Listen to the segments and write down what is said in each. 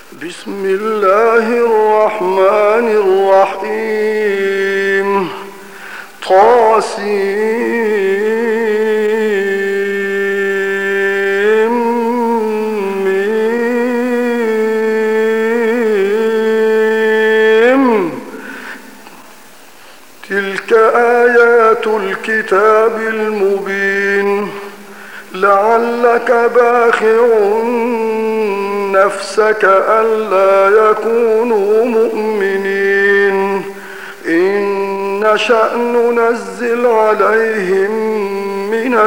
بسم الله الرحمن الرحيم. طاسيم. تلك آيات الكتاب المبين. لعلك باخع نفسك ألا يكونوا مؤمنين إن نشأ ننزل عليهم من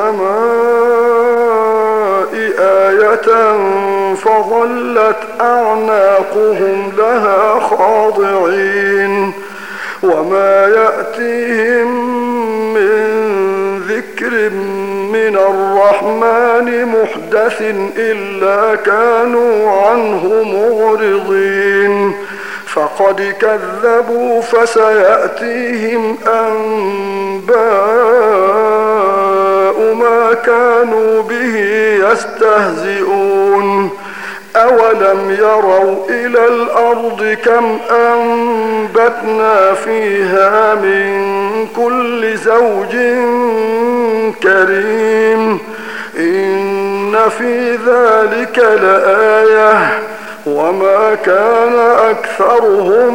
السماء آية فظلت أعناقهم لها خاضعين وما يأتيهم من ذكر من الرحمن محدث إلا كانوا عنه معرضين فقد كذبوا فسيأتيهم أنباء ما كانوا به يستهزئون أولم يروا إلى الأرض كم أنبتنا فيها من كل زوج كريم إن في ذلك لآية وما كان أكثرهم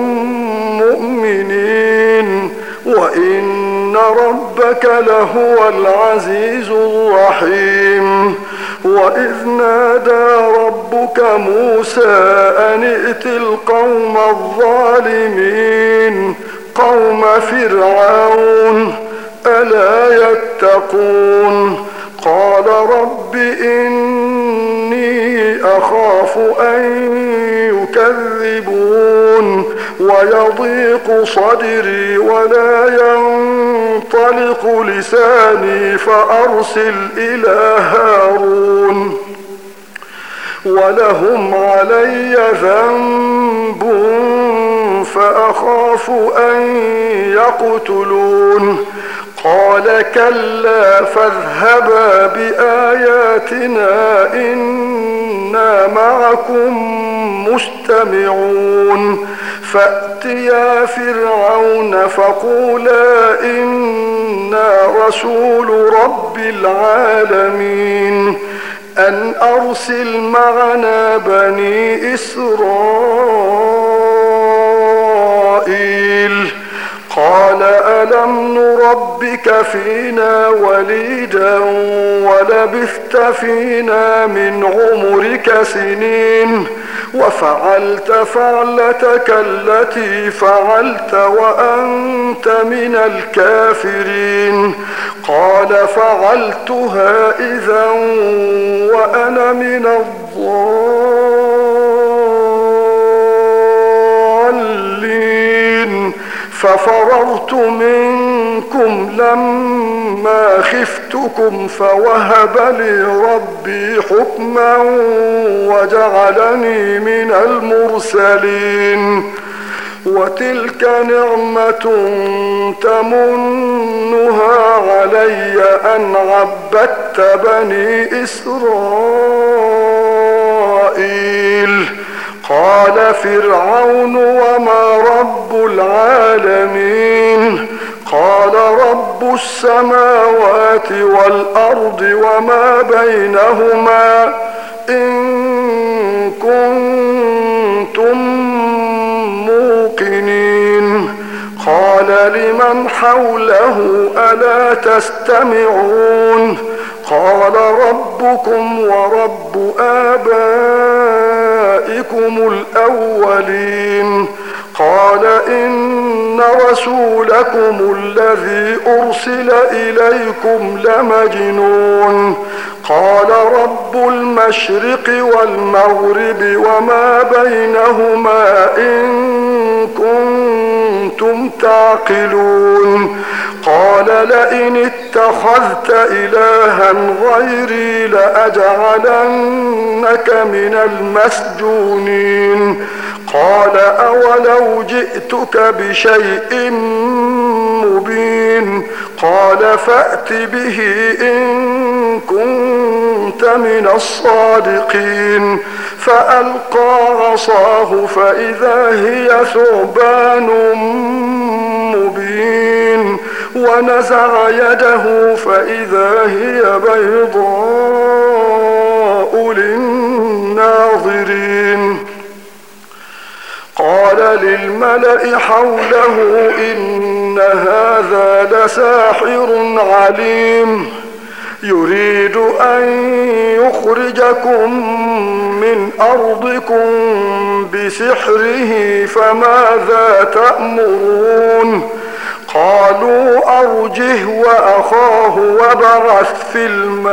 مؤمنين وإن ربك لهو العزيز الرحيم. وإذ نادى ربك موسى أن ائت القوم الظالمين قوم فرعون ألا يتقون قال رب إني أخاف أن يكذبون ويضيق صدري ولا ينطلق لساني فأرسل إلى هارون ولهم علي ذنب فأخاف أن يقتلون قال كلا فاذهبا بآياتنا إنا معكم مستمعون فأتيا فرعون فقولا إنا رسول رب العالمين أن أرسل معنا بني إسرائيل قال ألم نربك فينا وليدا ولبثت فينا من عمرك سنين وفعلت فعلتك التي فعلت وأنت من الكافرين قال فعلتها إذا وأنا من الضالين ففررت منكم لما خفتكم فوهب لي ربي حكما وجعلني من المرسلين وتلك نعمة تمنها علي أن عبدت بني إسرائيل قال فرعون وما رب العالمين قال رب السماوات والأرض وما بينهما إن كنتم موقنين قال لمن حوله ألا تستمعون قال ربكم ورب آبائكم الأولين قال إن رسولكم الذي أرسل إليكم لمجنون قال رب المشرق والمغرب وما بينهما إن كنتم تعقلون قال لئن اتخذت إلها غيري لأجعلنك من المسجونين قال أولو جئتك بشيء مبين قال فأت به إن كنت من الصادقين فألقى عصاه فإذا هي ثعبان مبين ونزع يده فإذا هي بيضاء للناظرين قال للملأ حوله إن هذا لساحر عليم يريد أن يخرجكم من أرضكم بسحره فماذا تأمرون قالوا أرجه وأخاه وابعث في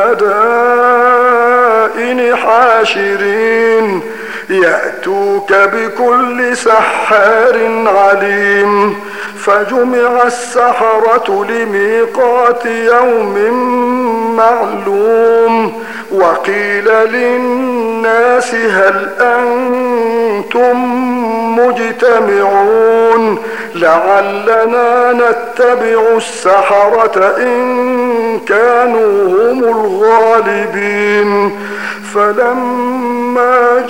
المدائن حاشرين يأتوك بكل سحار عليم فجمع السحرة لميقات يوم معلوم وقيل للناس هل أنتم مجتمعون لعلنا نتبع السحرة إن كانوا هم الغالبين فلما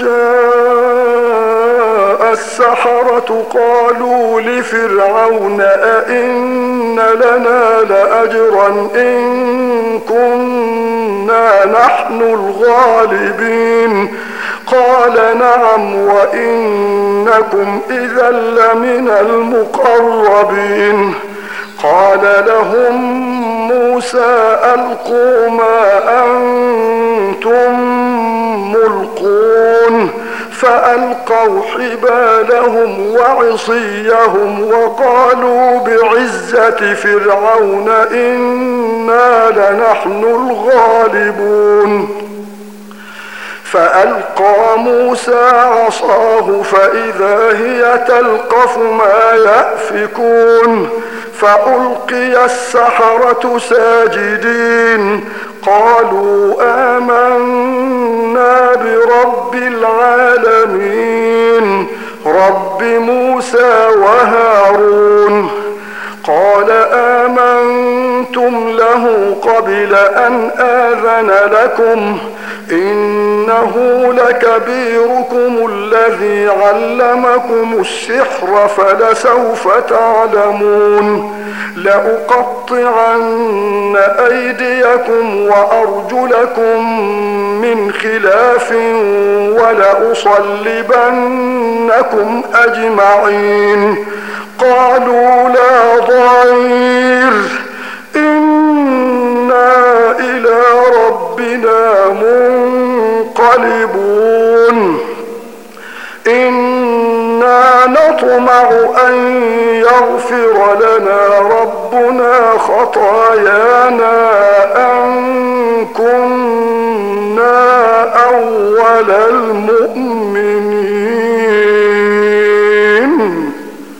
جاء السحرة قالوا لفرعون أئن لنا لأجرا إن كنا نحن الغالبين قال نعم وإنكم إذا لمن المقربين قال لهم موسى ألقوا ما أنتم ملقون فألقوا حبالهم وعصيهم وقالوا بعزة فرعون إنا لنحن الغالبون فألقى موسى عصاه فإذا هي تلقف ما يأفكون فألقي السحرة ساجدين قالوا آمنا برب العالمين رب موسى وهارون قال آمنتم له قبل أن آذن لكم إنه لكبيركم الذي علمكم السحر فلسوف تعلمون لأقطعن أيديكم وأرجلكم من خلاف ولأصلبنكم أجمعين قالوا لا ضير إنا إلى ربنا منقلبون إنا نطمع أن يغفر لنا ربنا خطايانا أن كنا أول المؤمنين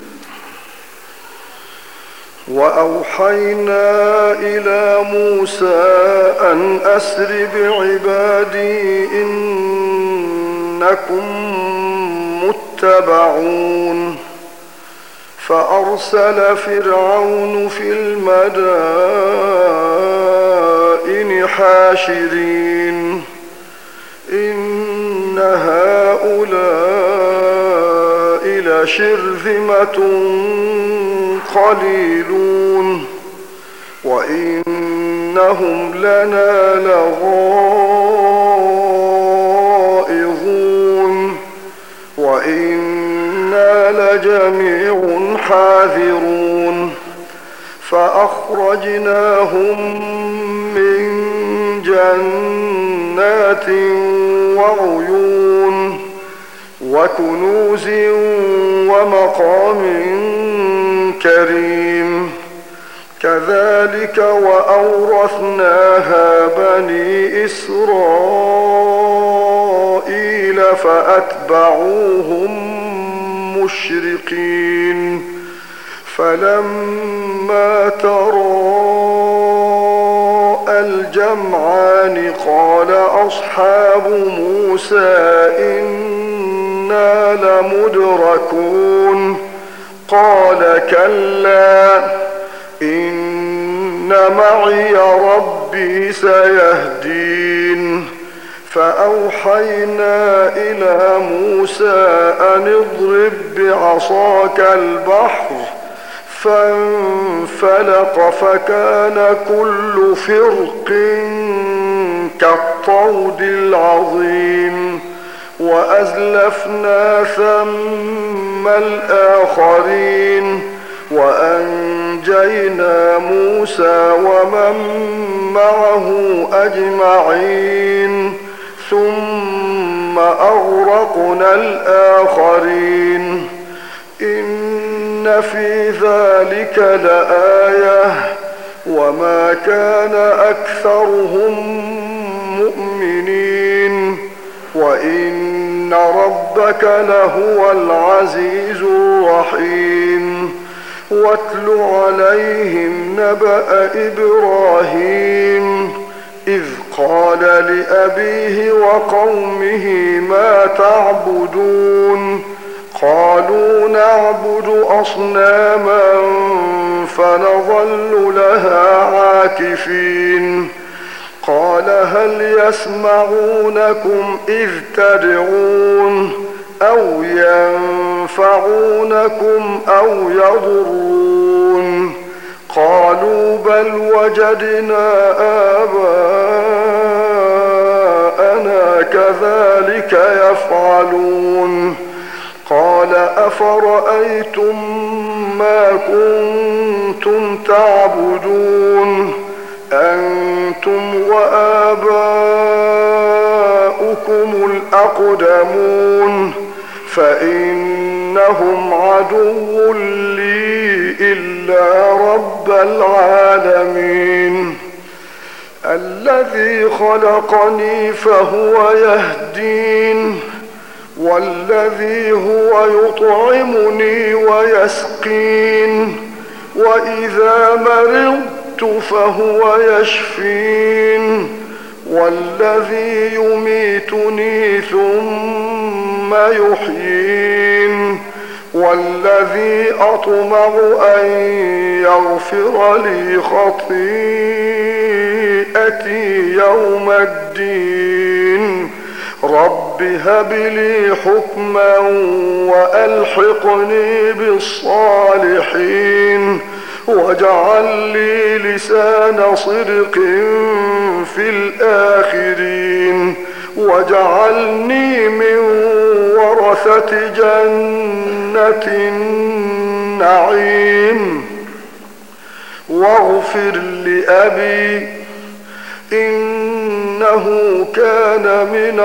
وأوحينا إلى موسى أن أسر بعبادي إنكم متبعون فأرسل فرعون في المدائن حاشرين إن هؤلاء لشرذمة قليلون وإنهم لنا لغائظون وإنا لجميع حاذرون فأخرجناهم من جنات وعيون وكنوز ومقام كريم كذلك وأورثناها بني إسرائيل فأتبعوهم مشرقين فلما تراءى الجمعان قال أصحاب موسى إنا إنا لمدركون قال كلا إن معي ربي سيهدين فأوحينا إلى موسى أن اضرب بعصاك البحر فانفلق فكان كل فرق كالطود العظيم وأزلفنا ثم الآخرين وأنجينا موسى ومن معه أجمعين ثم أغرقنا الآخرين إن في ذلك لآية وما كان أكثرهم مؤمنين وإن ربك لهو العزيز الرحيم واتل عليهم نبأ إبراهيم إذ قال لأبيه وقومه ما تعبدون قالوا نعبد أصناما فنظل لها عاكفين قال هل يسمعونكم إذ تدعون أو ينفعونكم أو يضرون قالوا بل وجدنا آباءنا كذلك يفعلون قال أفرأيتم ما كنتم تعبدون أنتم وآباؤكم الأقدمون فإنهم عدو لي إلا رب العالمين الذي خلقني فهو يهدين والذي هو يطعمني ويسقين وإذا مرضت فهو يشفين والذي يميتني ثم يحيين والذي أطمع أن يغفر لي خطيئتي يوم الدين رب هب لي حكما وألحقني بالصالحين واجعل لي لسان صدق في الآخرين واجعلني من ورثة جنة النعيم واغفر لأبي إنه كان من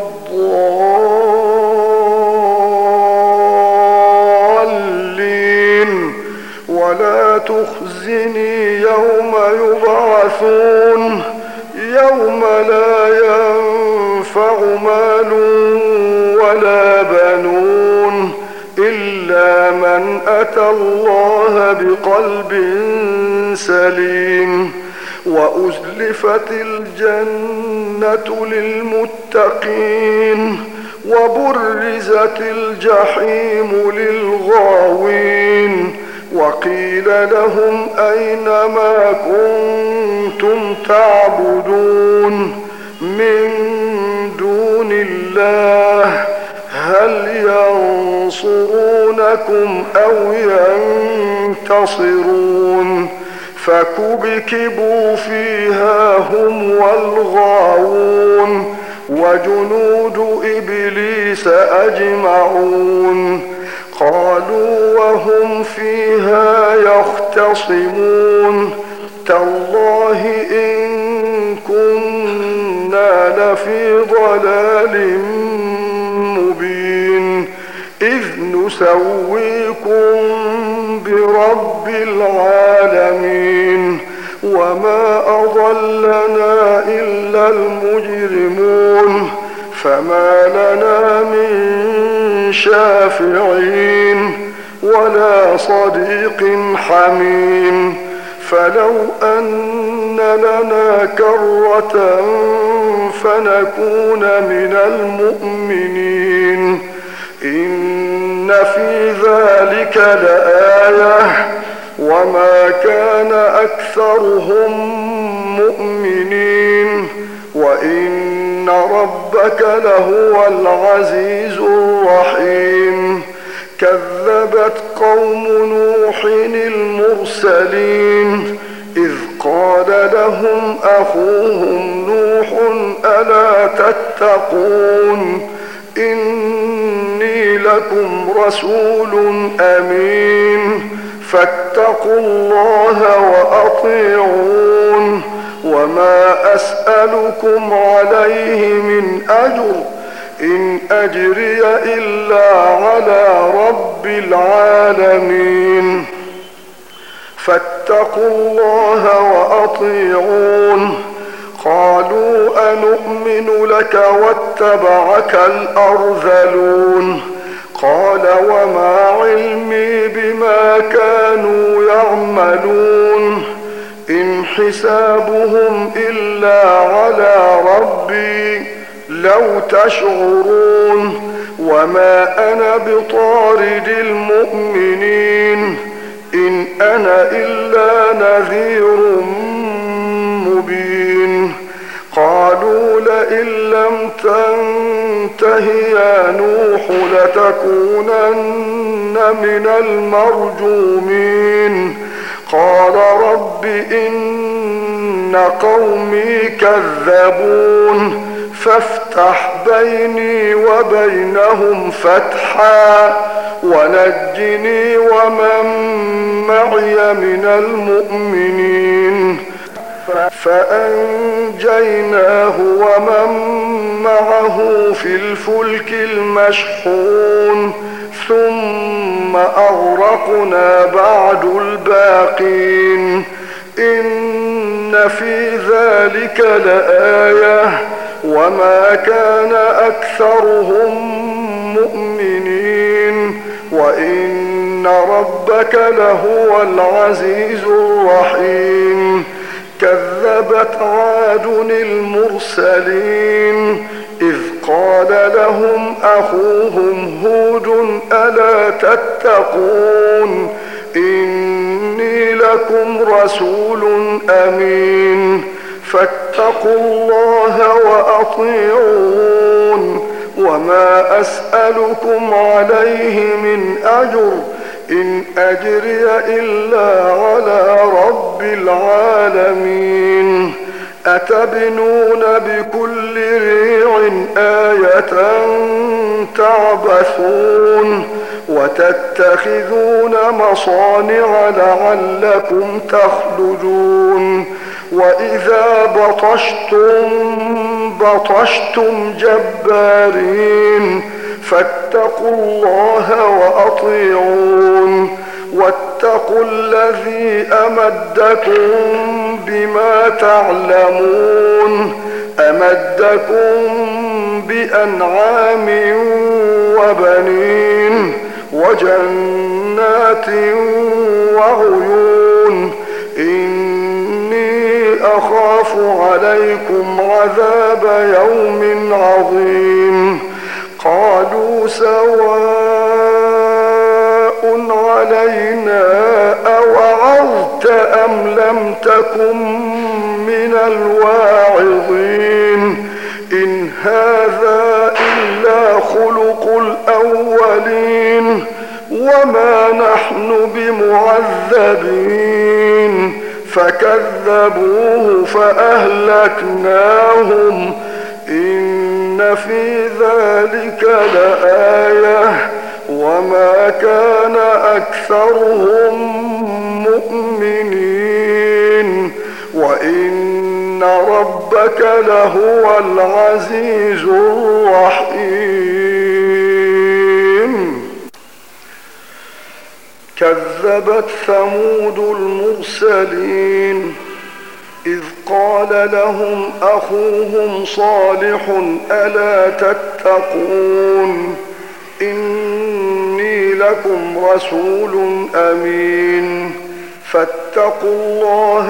الضالين ولا تخزني يوم يبعثون يوم لا ينفع مال ولا بنون إلا من أتى الله بقلب سليم وأزلفت الجنة للمتقين وبرزت الجحيم للغاوين وقيل لهم أين ما كنتم تعبدون من دون الله هل ينصرونكم أو ينتصرون فكبكبوا فيها هم والغاوون وجنود إبليس أجمعون قالوا وهم فيها يختصمون تالله إن كنا لفي ضلال مبين إذ نسويكم برب العالمين وما أضلنا إلا المجرمون فما لنا من شافعين ولا صديق حميم فلو أن لنا كرة فنكون من المؤمنين في ذلك لآية وما كان أكثرهم مؤمنين وإن ربك لهو العزيز الرحيم. كذبت قوم نوح المرسلين إذ قال لهم أخوهم نوح ألا تتقون إني لكم رسول أمين فاتقوا الله وأطيعون وما أسألكم عليه من أجر إن أجري إلا على رب العالمين فاتقوا الله وأطيعون. قالوا أنؤمن لك واتبعك الأرذلون قال وما علمي بما كانوا يعملون إن حسابهم إلا على ربي لو تشعرون وما أنا بطارد المؤمنين إن أنا إلا نذير مبين. قالوا لئن لم تنته يا نوح لتكونن من المرجومين قال رب إن قومي كذبون فافتح بيني وبينهم فتحا ونجني ومن معي من المؤمنين. فأنجيناه ومن معه في الفلك المشحون ثم أغرقنا بعد الباقين إن في ذلك لآية وما كان أكثرهم مؤمنين وإن ربك لهو العزيز الرحيم. كذبت عاد المرسلين إذ قال لهم أخوهم هود ألا تتقون إني لكم رسول أمين فاتقوا الله وأطيعون وما أسألكم عليه من أجر إن أجري إلا على رب العالمين. أتبنون بكل ريع آية تعبثون وتتخذون مصانع لعلكم تخلدون وإذا بطشتم جبارين فاتقوا الله وأطيعون واتقوا الذي أمدكم بما تعلمون أمدكم بأنعام وبنين وجنات وعيون إني أخاف عليكم عذاب يوم عظيم. قالوا سواء علينا أوعظت أم لم تكن من الواعظين إن هذا إلا خلق الأولين وما نحن بمعذبين. فكذبوه فأهلكناهم إن في ذلك لآية وما كان أكثرهم مؤمنين وإن ربك لهو العزيز الرحيم. كذبت ثمود المرسلين إذ قال لهم أخوهم صالح ألا تتقون إني لكم رسول أمين فاتقوا الله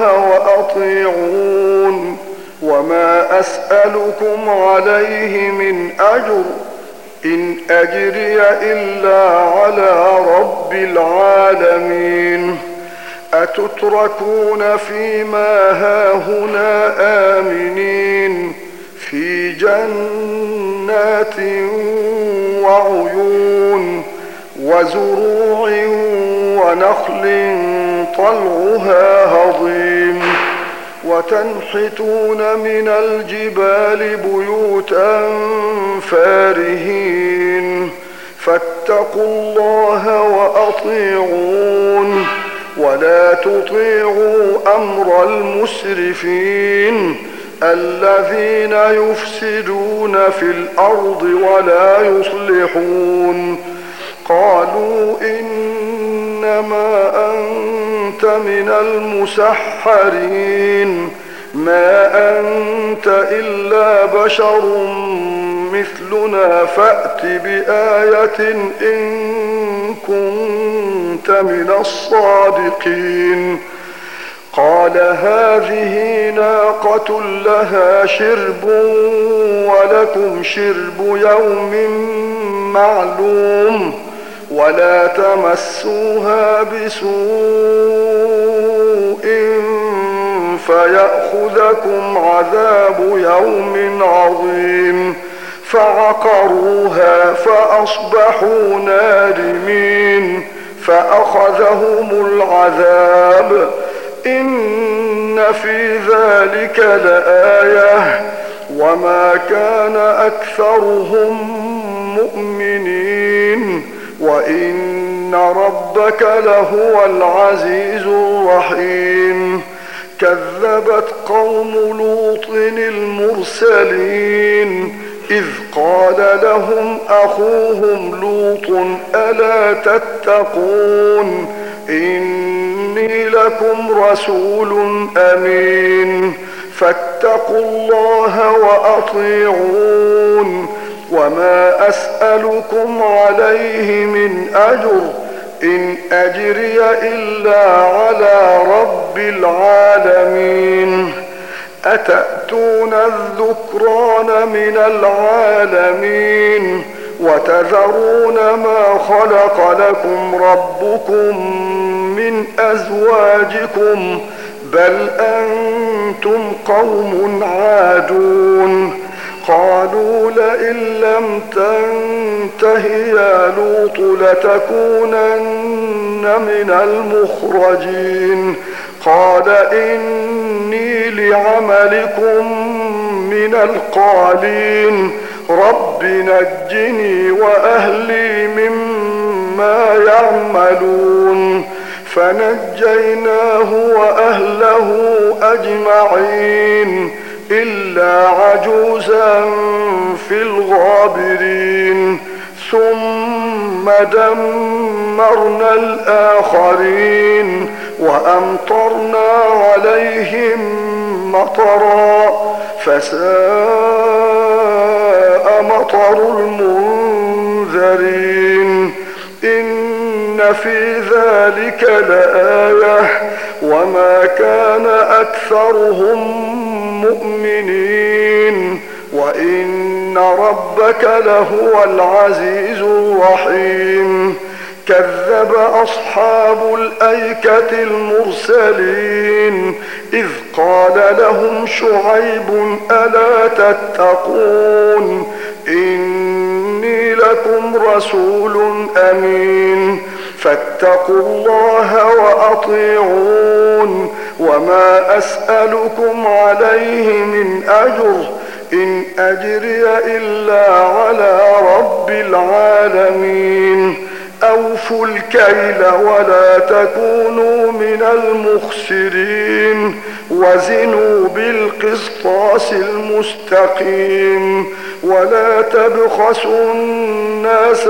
وأطيعون وما أسألكم عليه من أجر إن أجري إلا على رب العالمين. أتتركون فيما هاهنا آمنين في جنات وعيون وزروع ونخل طلعها هضيم وتنحتون من الجبال بيوتا فارهين فاتقوا الله وأطيعون ولا تطيعوا أمر المسرفين الذين يفسدون في الأرض ولا يصلحون. قالوا إنما أنت من المسحرين ما أنت إلا بشر مثلنا فأت بآية إن كنت من الصادقين. قال هذه ناقة لها شرب ولكم شرب يوم معلوم ولا تمسوها بسوء فيأخذكم عذاب يوم عظيم. فعقروها فأصبحوا نادمين فأخذهم العذاب. إن في ذلك لآية وما كان أكثرهم مؤمنين وإن ربك لهو العزيز الرحيم. كذبت قوم لوط المرسلين إذ قال لهم أخوهم لوط ألا تتقون إني لكم رسول أمين فاتقوا الله وأطيعون وما أسألكم عليه من أجر إن أجري إلا على رب العالمين. أتأتون الذكران من العالمين وتذرون ما خلق لكم ربكم من أزواجكم بل أنتم قوم عادون. قالوا لئن لم تنته يا لوط لتكونن من المخرجين. قال إني لعملكم من القالين رب نجني وأهلي مما يعملون. فنجيناه وأهله أجمعين إلا عجوزا في الغابرين. ثم دمرنا الآخرين وأمطرنا عليهم مطرا فساء مطر المنذرين. إن في ذلك لآية وما كان أكثرهم مؤمنين وإن ربك لهو العزيز الرحيم. كذب أصحاب الأيكة المرسلين إذ قال لهم شعيب ألا تتقون إني لكم رسول أمين فاتقوا الله وأطيعون وما أسألكم عليه من أجر إن أجري إلا على رب العالمين. أوفوا الكيل ولا تكونوا من المخسرين وزنوا بالقسطاس المستقيم ولا تبخسوا الناس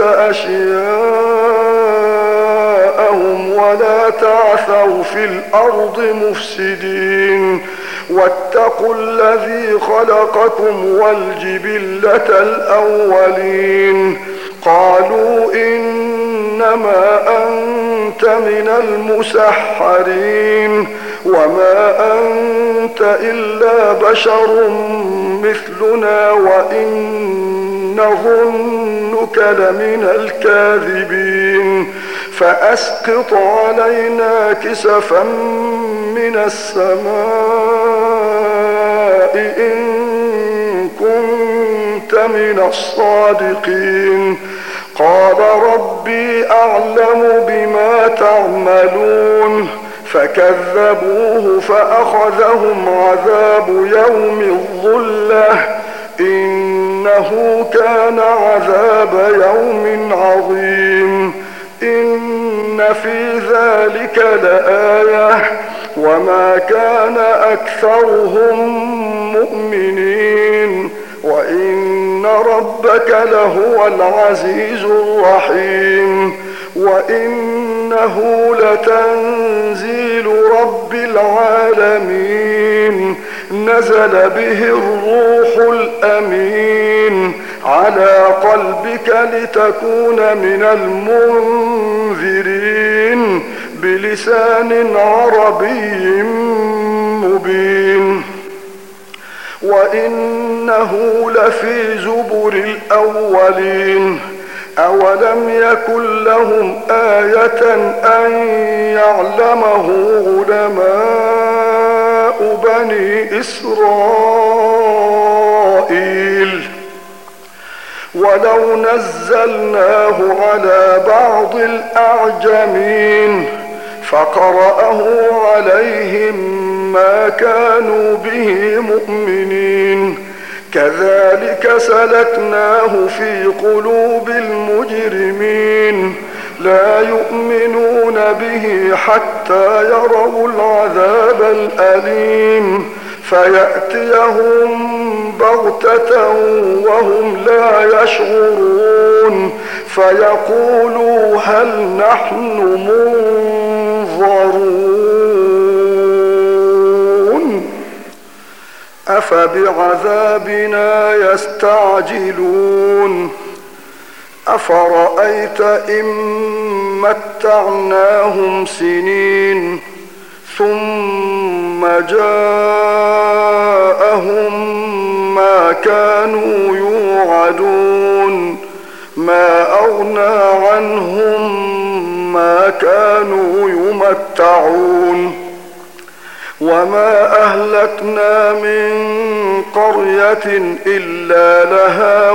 أشياءهم ولا تعثوا في الأرض مفسدين واتقوا الذي خلقكم والجبلة الأولين. قالوا إنما أنت من المسحرين وما أنت إلا بشر مثلنا وإن نظنك لمن الكاذبين فأسقط علينا كسفا من السماء إن كنت من الصادقين قال ربي أعلم بما تعملون فكذبوه فأخذهم عذاب يوم الظلة إنه كان عذاب يوم عظيم إن في ذلك لآية وما كان أكثرهم مؤمنين وإن ربك لهو العزيز الرحيم وإنه لتنزيل رب العالمين نزل به الروح الأمين على قلبك لتكون من المنذرين بلسان عربي مبين وإنه لفي زبر الأولين أولم يكن لهم آية أن يعلمه علماء بني إسرائيل ولو نزلناه على بعض الأعجمين فقرأه عليهم ما كانوا به مؤمنين كذلك سلكناه في قلوب المجرمين لا يؤمنون به حتى يروا العذاب الأليم فيأتيهم بغتة وهم لا يشعرون فيقولوا هل نحن منظرون أفبعذابنا يستعجلون أفرأيت إن متعناهم سنين ثم جاءهم ما كانوا يوعدون ما أغنى عنهم ما كانوا يمتعون وما أهلكنا من قرية إلا لها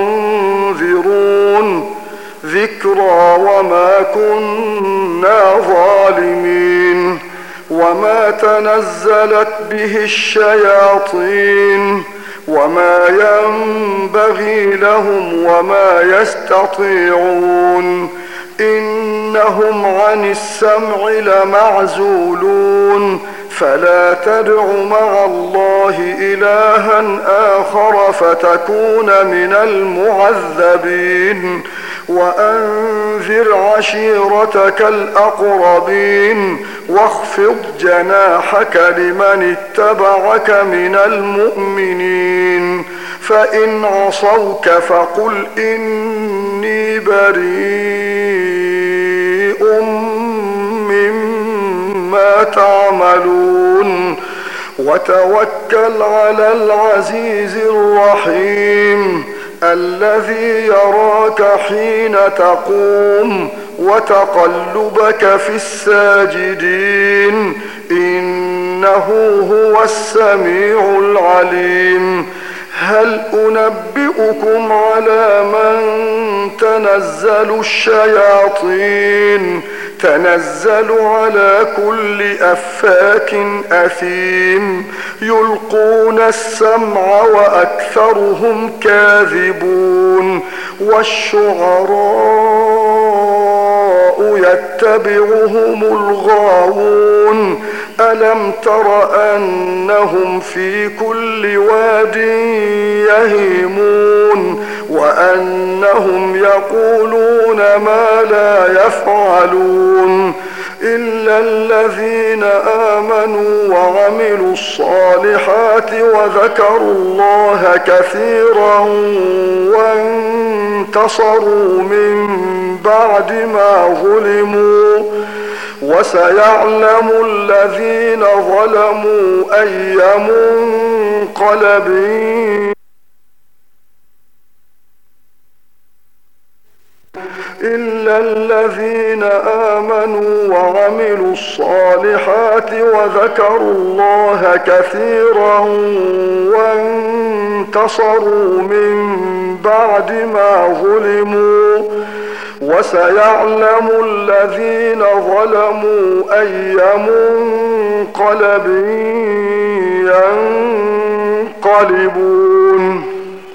منذرون ذكرى وما كنا ظالمين وما تنزلت به الشياطين وما ينبغي لهم وما يستطيعون إنهم عن السمع لمعزولون فلا تدع مع الله إلها آخر فتكون من المعذبين وأنذر عشيرتك الأقربين واخفض جناحك لمن اتبعك من المؤمنين فإن عصوك فقل إني بريء مما تعملون وتوكل على العزيز الرحيم الذي يراك حين تقوم وتقلبك في الساجدين إنه هو السميع العليم هل أنبئكم على من تنزل الشياطين تنزل على كل أفاك أثيم يلقون السمع وأكثرهم كاذبون والشعراء يتبعهم الغاوون ألم تر أنهم في كل واد يهيمون وأنهم يقولون ما لا يفعلون إلا الذين آمنوا وعملوا الصالحات وذكروا الله كثيرا وانتصروا من بعد ما ظلموا وسيعلم الذين ظلموا أي منقلب إلا الذين آمنوا وعملوا الصالحات وذكروا الله كثيرا وانتصروا من بعد ما ظلموا وسيعلم الذين ظلموا أي منقلب ينقلبون